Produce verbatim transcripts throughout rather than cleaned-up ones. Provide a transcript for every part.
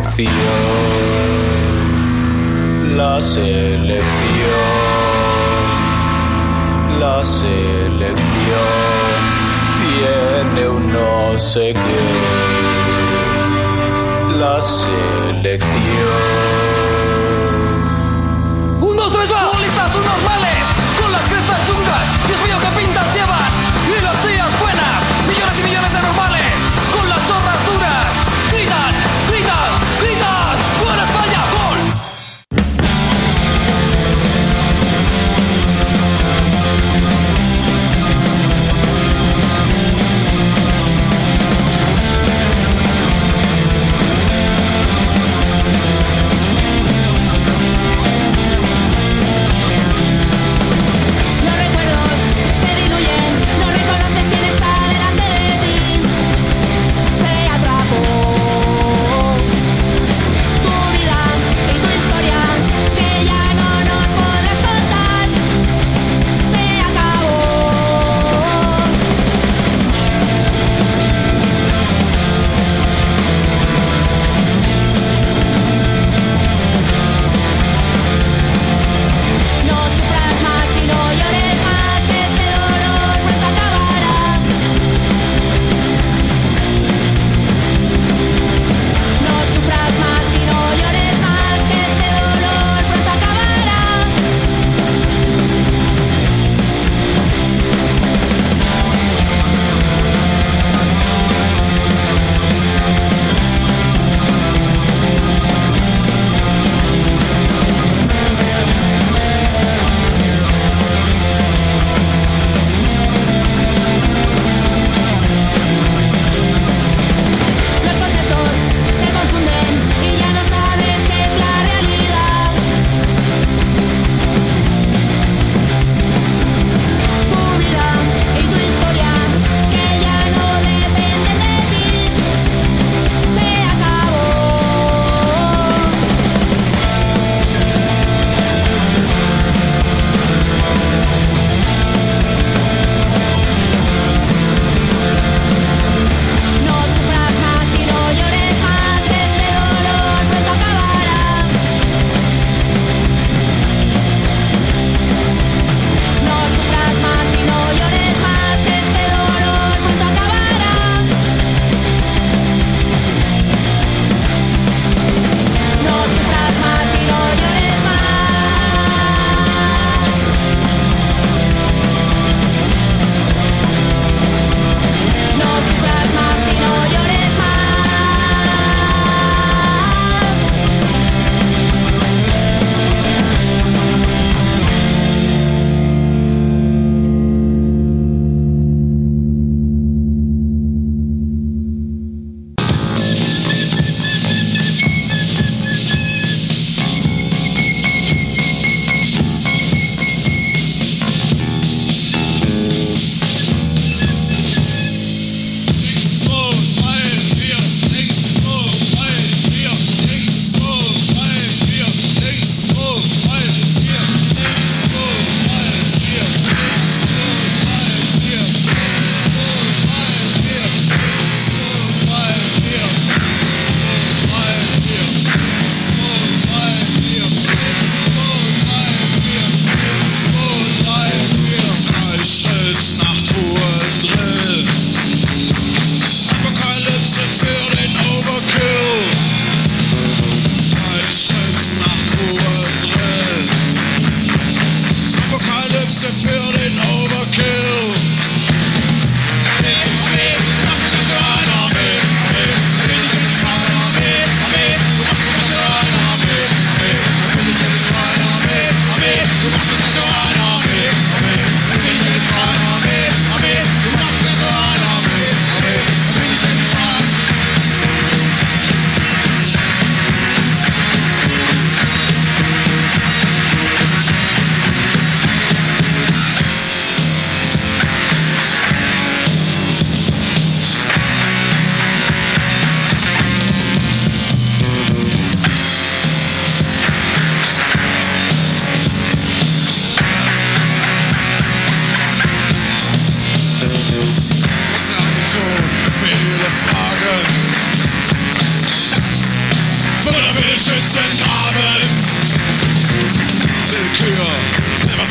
selección, la selección, la selección, tiene un no sé qué, la selección. ¡Un, dos, tres, va! ¡Futbolistas subnormales! ¡Con las crestas chungas! ¡Dios mío, qué pintas llevan! ¡Y las tías buenas! ¡Millones y millones de normales! ¡Con las zorras duras! ¡Gritan! ¡Gritan! ¡Gritan! ¡Fuera España! ¡Gol!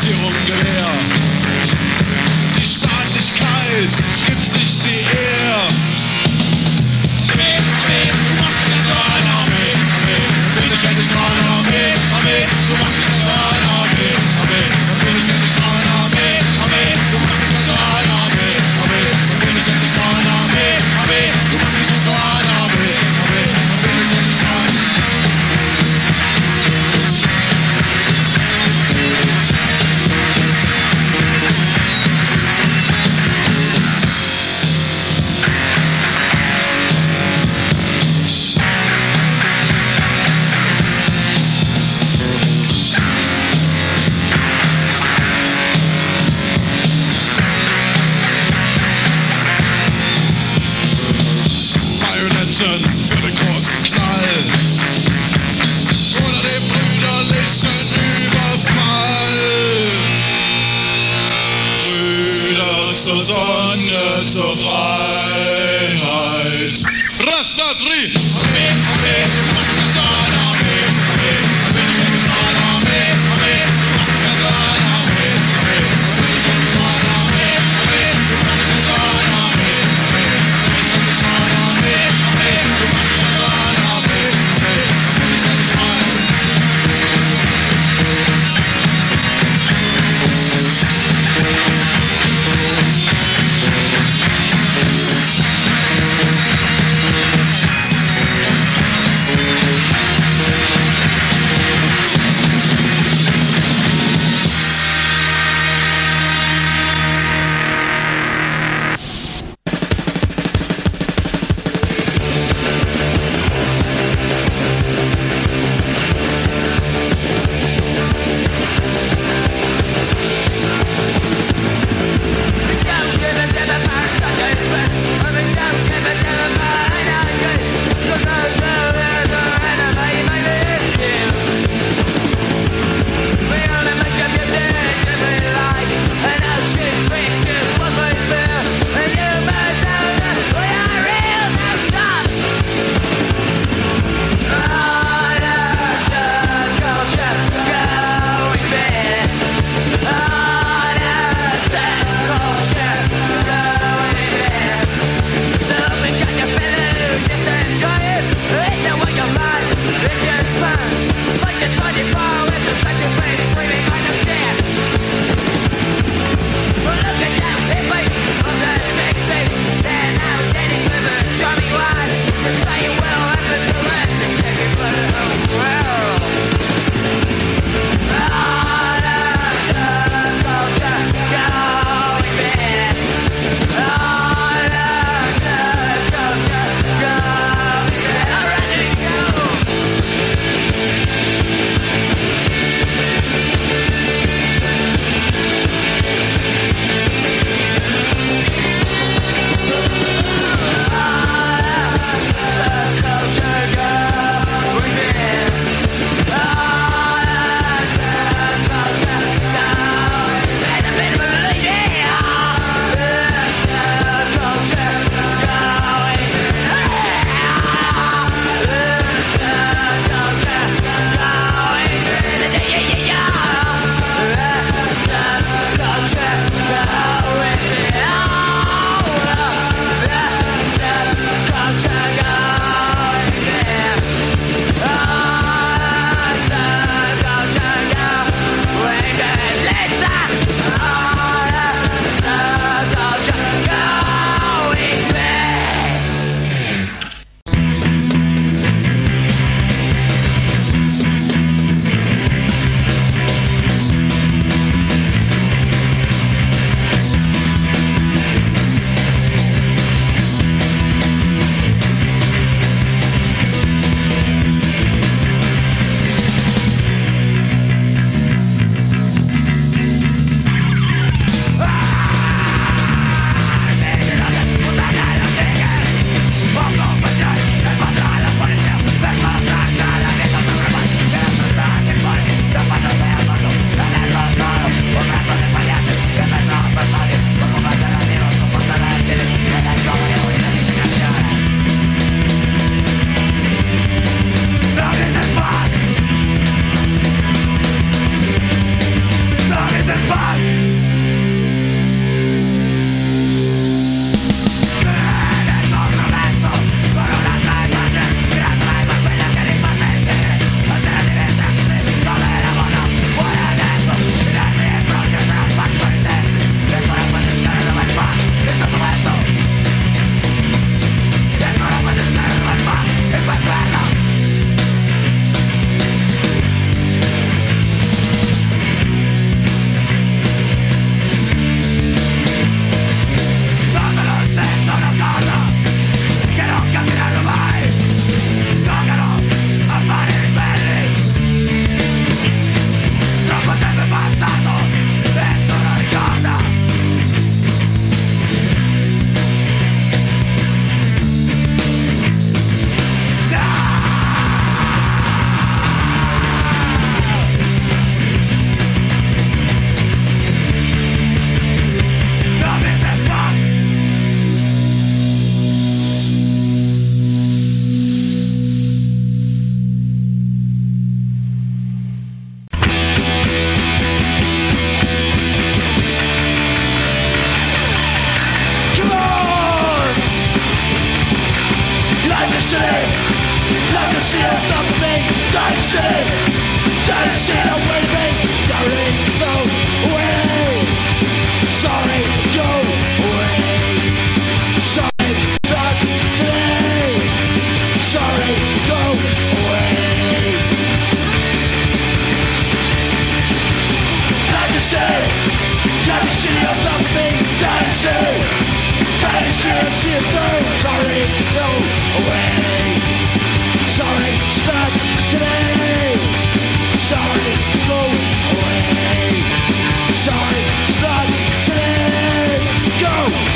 Regierung gelehrt. Die Staatlichkeit gibt sich die Ehr. Armee, Armee, du machst mich jetzt rein, Armee, Armee, will ich endlich rein, Armee, Armee, du machst mich jetzt rein, Armee, Armee, will ich endlich rein, Armee, Armee, du machst mich jetzt rein, Armee, Armee, will ich endlich rein, Armee, Armee, du machst mich jetzt rein, Armee, Armee, will ich endlich rein. Für den großen Knall oder den brüderlichen Überfall. Brüder zur Sonne, zur Freiheit. Rastatri! Armee, Armee, du machst mich jetzt rein, Armee, Armee, will ich endlich rein, Armee, Armee, du machst mich jetzt rein, Armee, Armee, will ich endlich rein, Armee, Armee, du machst mich jetzt rein, Armee, Armee, will ich endlich rein, Armee, Armee, du machst mich jetzt rein, Armee, Armee, will ich endlich rein. city of stop me, dancing, dancing, see it through. Sorry, so away. Sorry, stop today. Sorry, go away. Sorry, stop today. Go.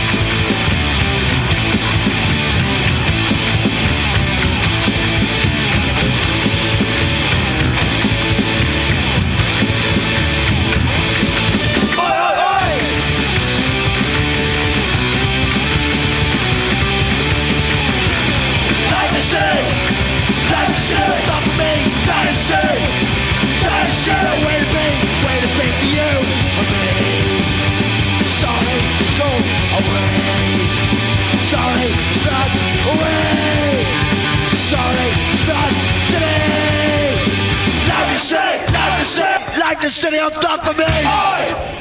Like the city of stop for me. Oi!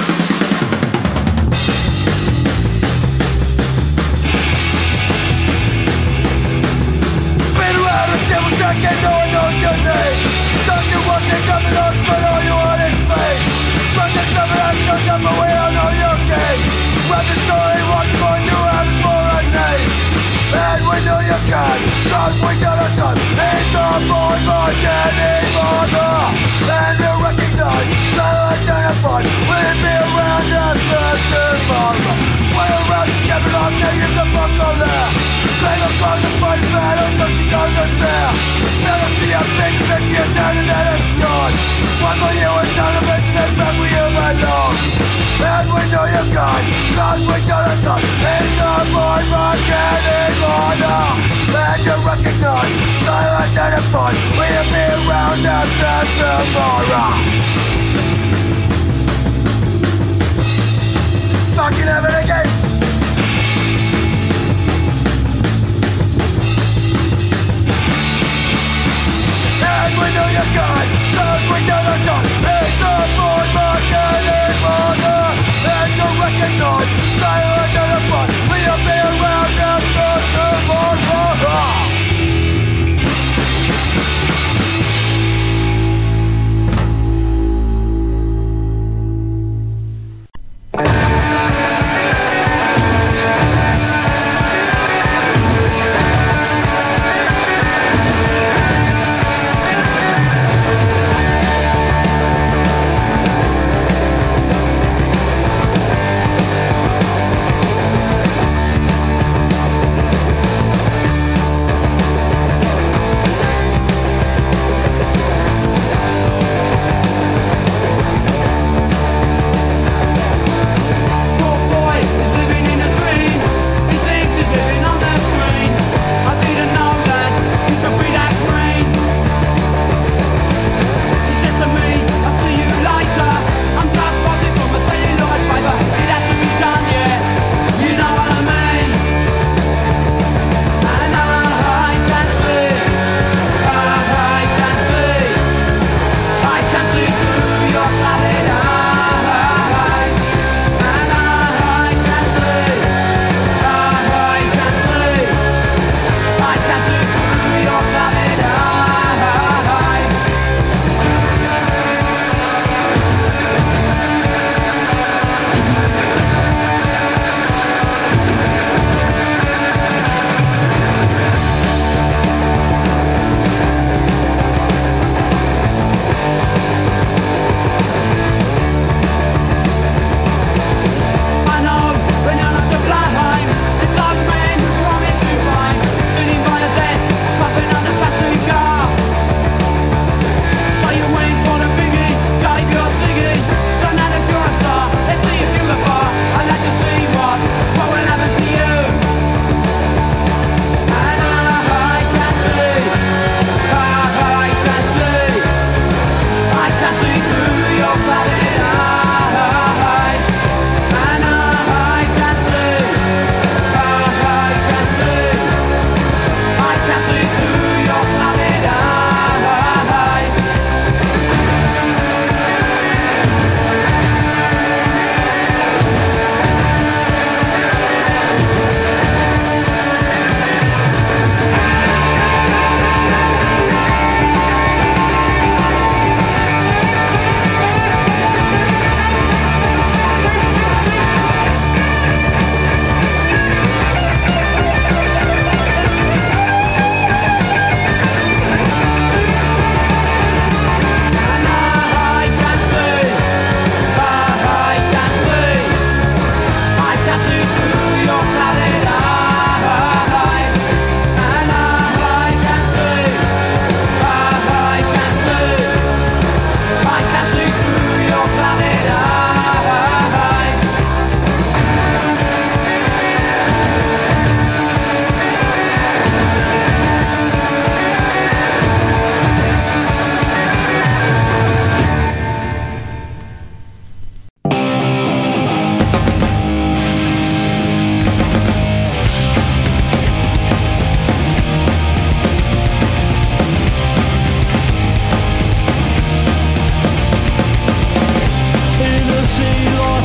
Been around the civil jacket, no one knows your name. Don't you want to come along, but all you want is fame. Struck at some of that stuff up, but we don't know your game. Run the story, what more you have is more a name. And we know you can, cause we got a ton. It's our boy, but can't anymore. And we recognize, so identified. We'll be around after tomorrow. Sway around, get it off, now you can fuck on there. Play the cause of fight, battle, something goes up there. Never see a big bitch, you're down and then it's gone. One more year with television, that's back where you belong. And we know you're gone, cause we got a ton. It's our boy, but can't anymore. And you recognize, so identified. We'll be around after tomorrow. Fucking have it again. And we know you're gone, cause we got a ton. It's our boy, but can't anymore. And you recognize, so identified. We'll be around after tomorrow.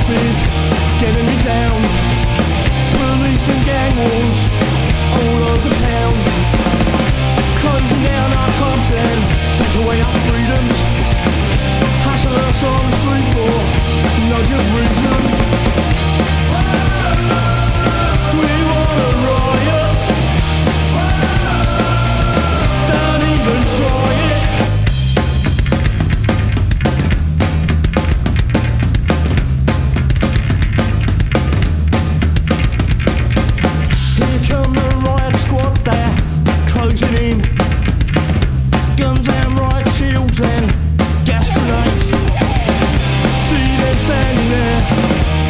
fears getting me down. Police and gang wars all over town, closing down our clubs and taking away our freedoms, hassling us on the street for no good reason. We wanna riot, don't even try it. Here come the riot squad, they're closing in. Guns and riot shields and gas grenades. See them standing there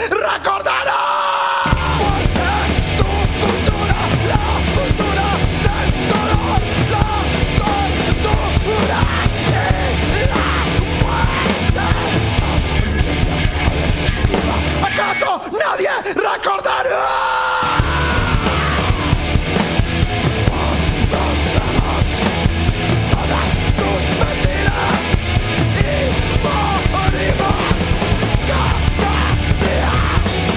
recordará. Es tu cultura, la cultura del dolor, la tortura y la muerte. ¿Acaso nadie recordará? Todas sus mentiras y morimos cada día.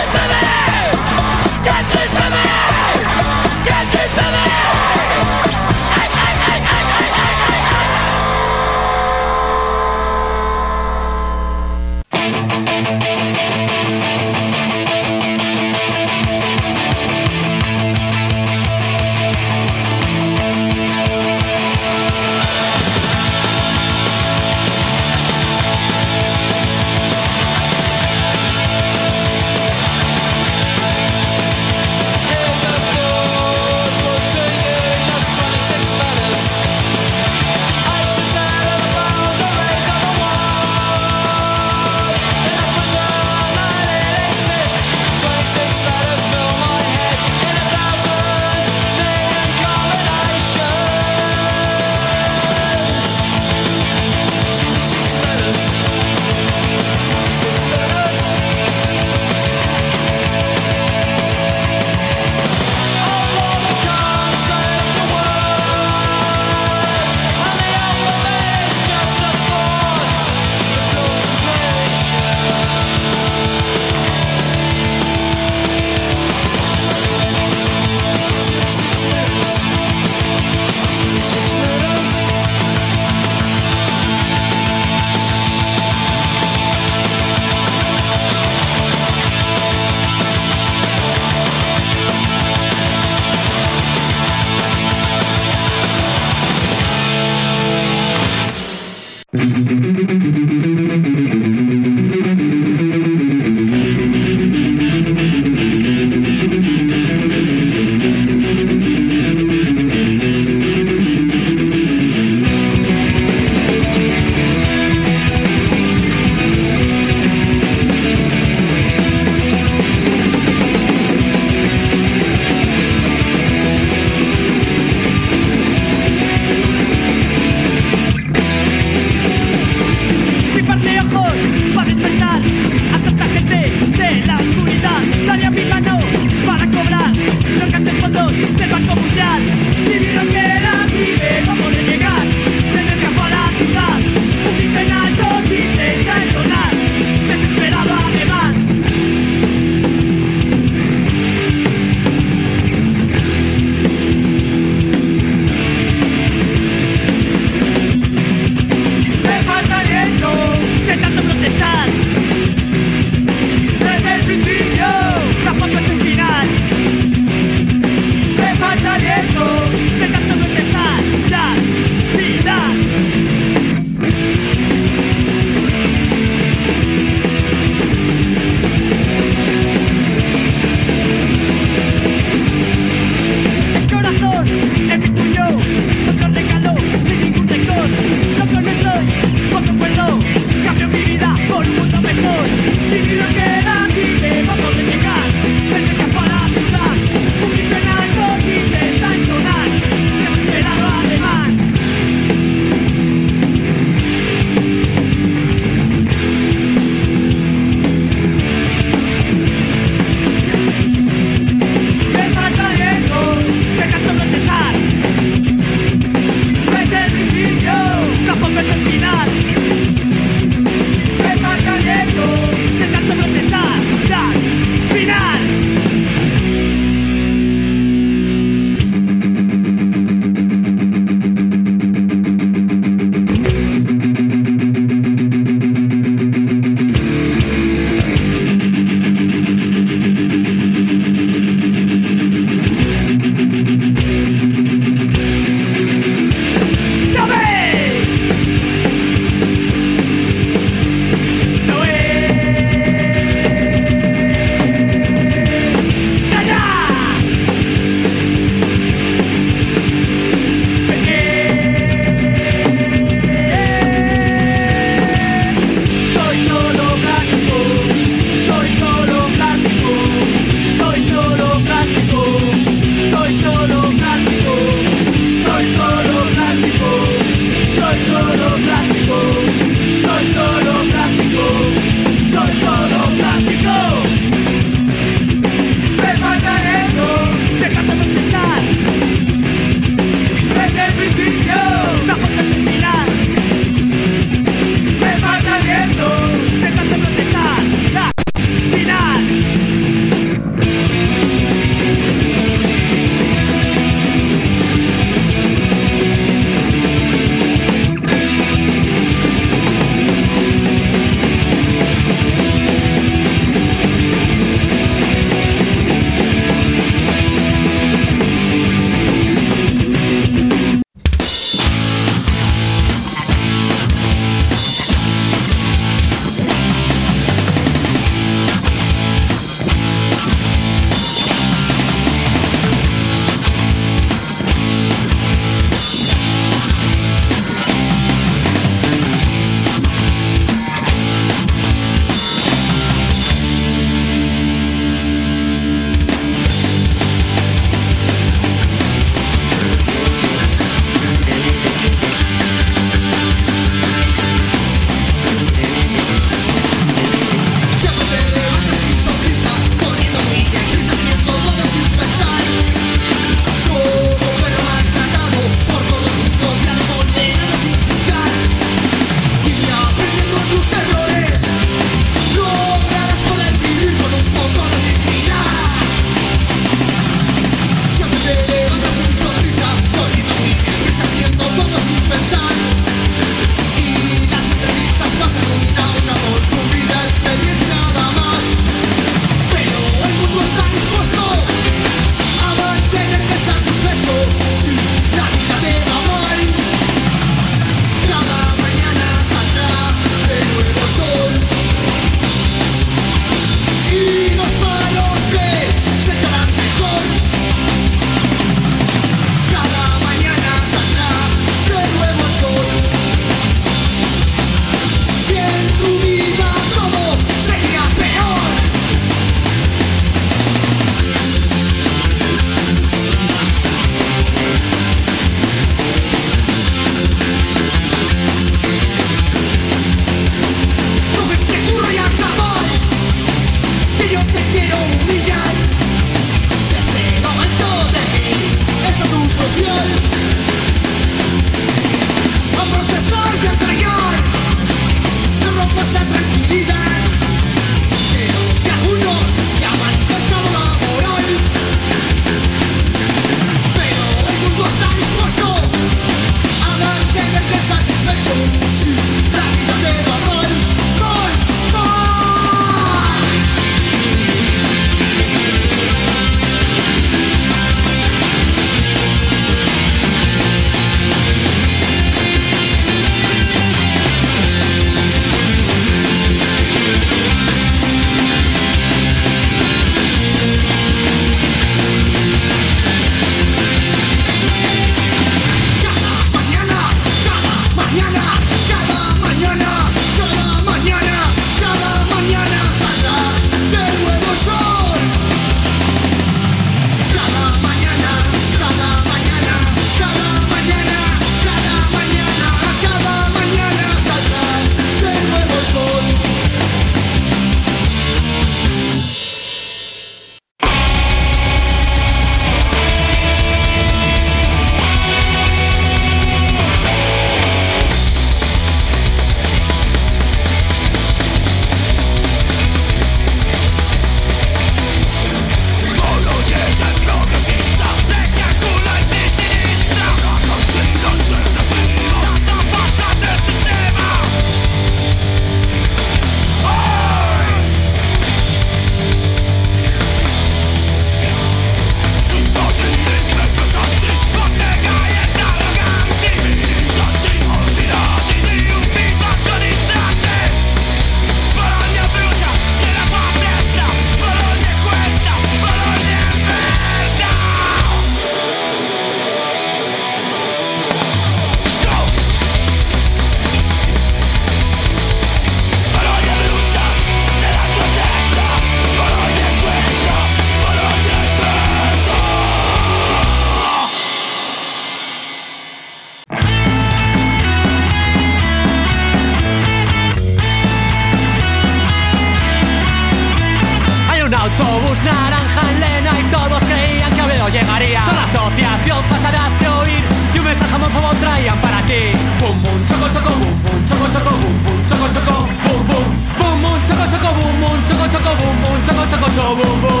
asociación fachada de oír y un mensaje homófobo traían para ti. Bum bum choco choco bum bum choco choco bum bum choco choco bum bum bum bum choco choco bum bum choco choco bum bum choco choco choco bum bum.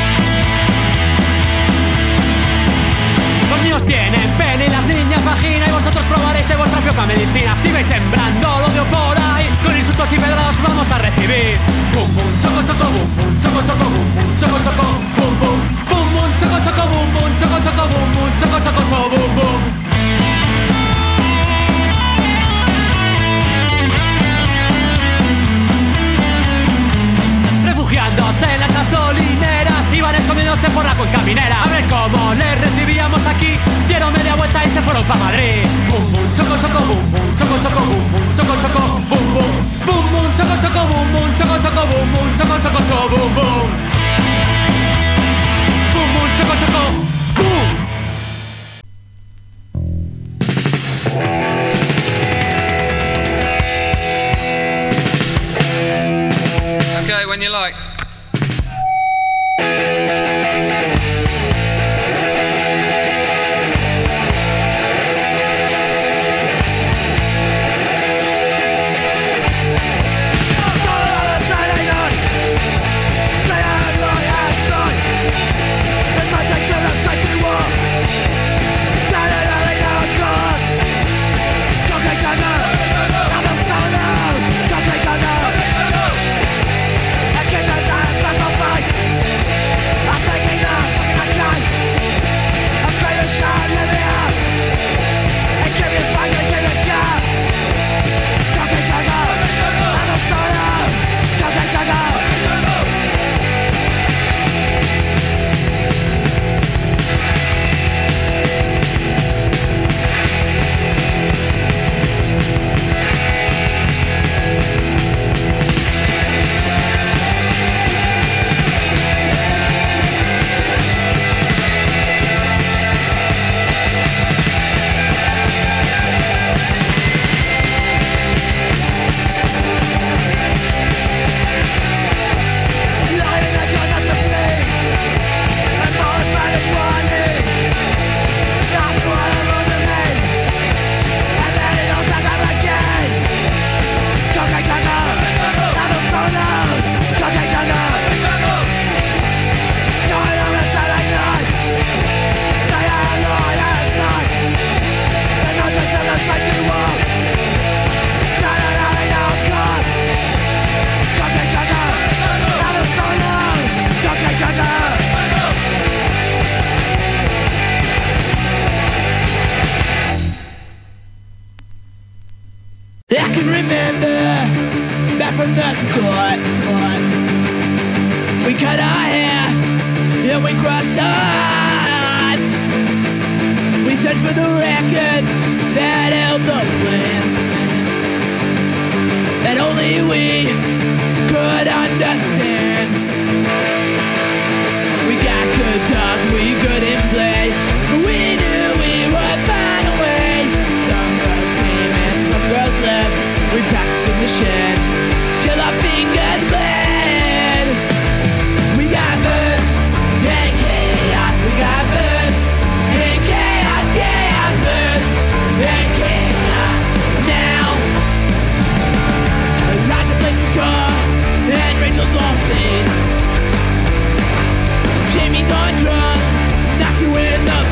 Los niños tienen pene y las niñas vagina y vosotros probaréis de vuestra propia medicina. Si vais sembrando el odio por ahí, con insultos y pedrados vamos a recibir. Bum bum choco choco bum bum choco choco bum bum choco choco bum bum bum bum choco choco bum bum choco choco bum bum choco choco choco bum bum. Refugiándose en las gasolineras, iban escondiéndose por la cuenca minera. A ver cómo les recibíamos aquí, dieron media vuelta y se fueron pa' Madrid. Bum bum choco choco bum bum choco choco bum bum choco choco bum bum bum bum choco choco bum bum choco choco bum bum choco choco choco bum bum bum bum choco choco bum. Okay, when you like. I can remember back from the start. We cut our hair and we crossed hearts. We searched for the records that held the plans that only we could understand. We got guitars we couldn't play, but we knew we would find a way. Some girls came and some girls left. We practiced in the shed till our fingers bled. We got verse and chaos. We got verse and chaos, chaos, verse and chaos. Now, Elijah plays guitar and Rachel's on bass. Jamie's on drums, knock you in the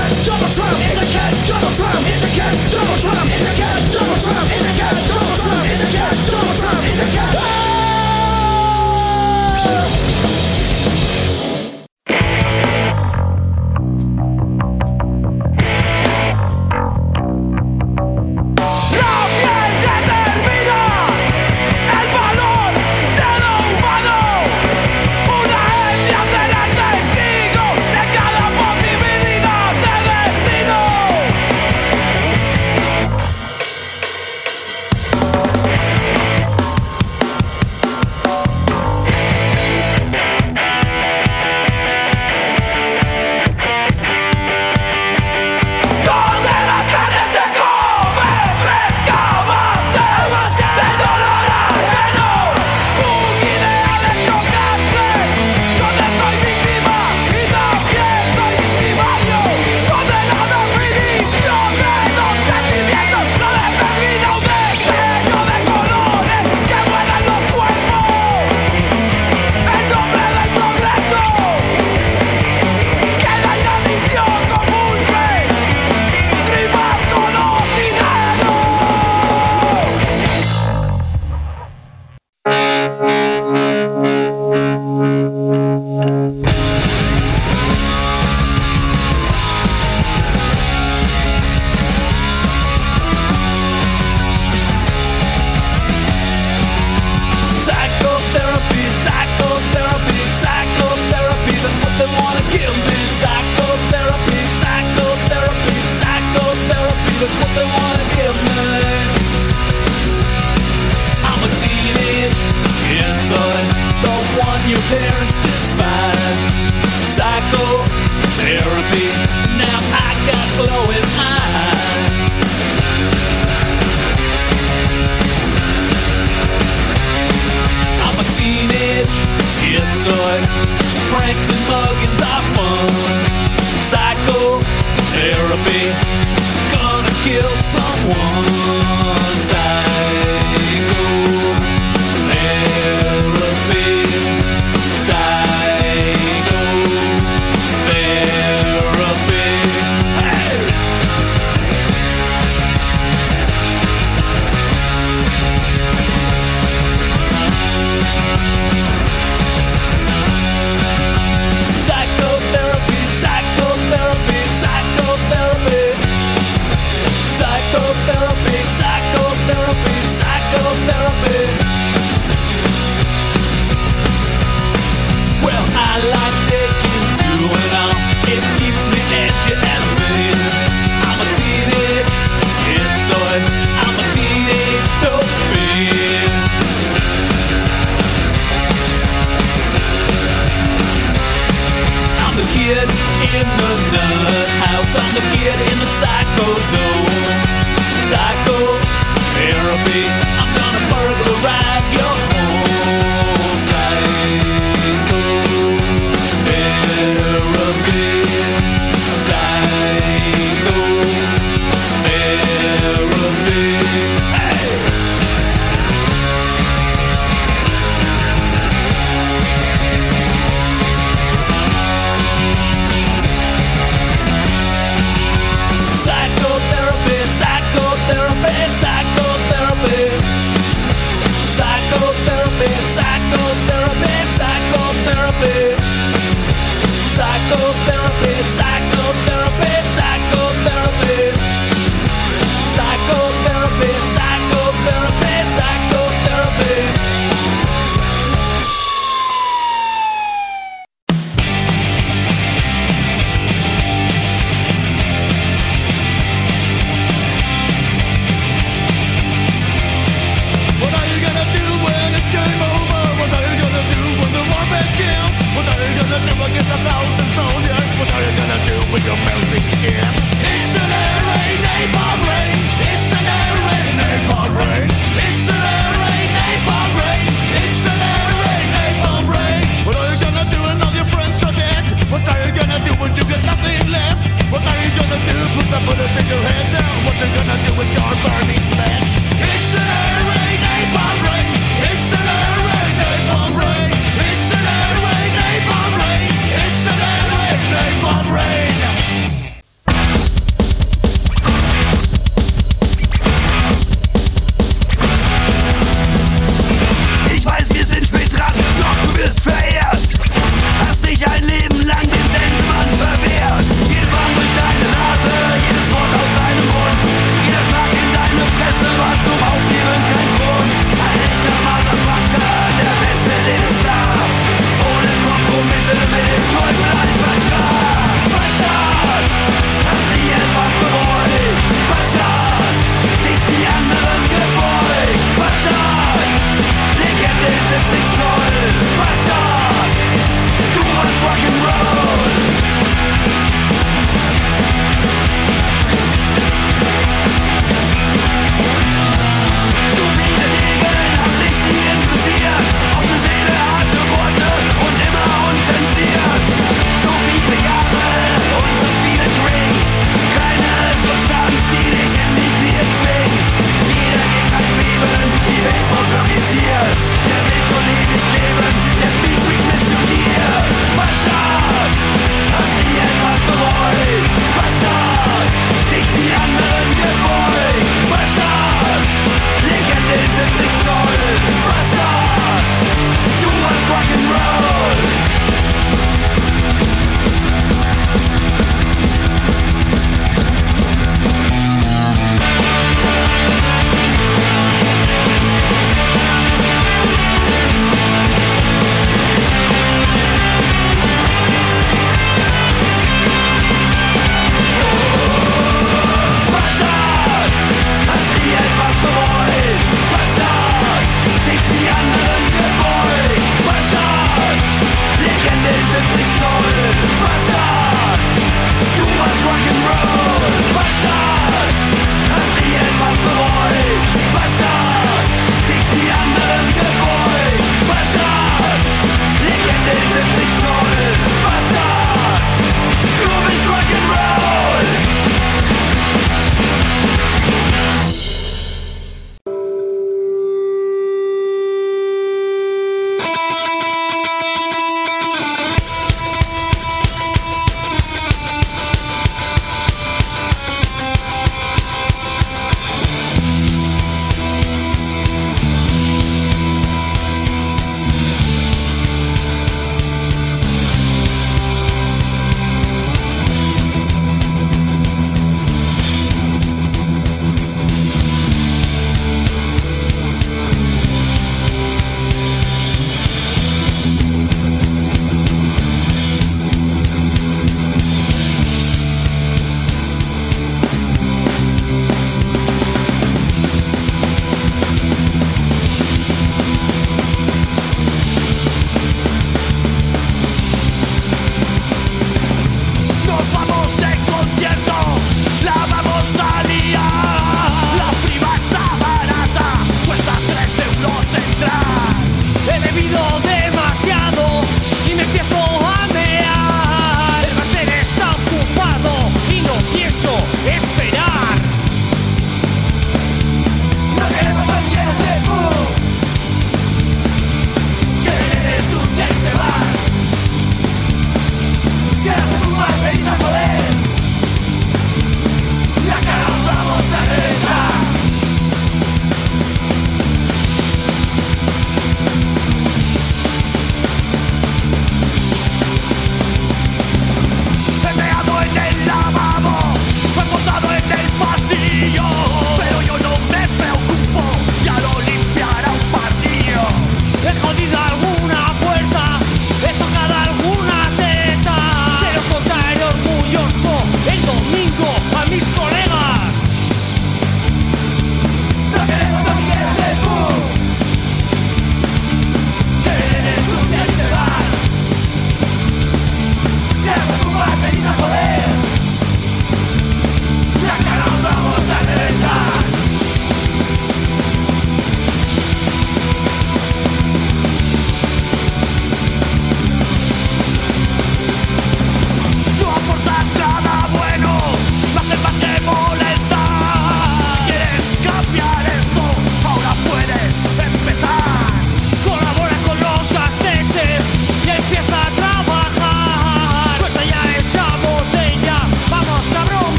Psychotherapy, psychotherapy, psychotherapy.